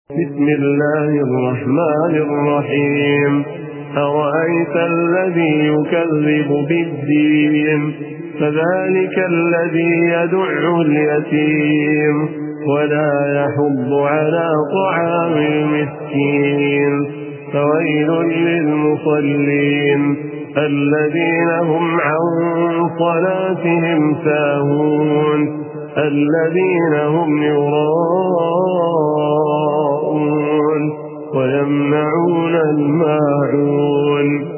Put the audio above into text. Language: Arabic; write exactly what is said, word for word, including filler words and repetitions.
بسم الله الرحمن الرحيم. أرأيت الذي يكذب بالدين فذلك الذي يدع اليتيم ولا يحض على طعام المسكين فويل للمصلين الذين هم عن صلاتهم ساهون الذين هم يراءون ويمنعون الماعون.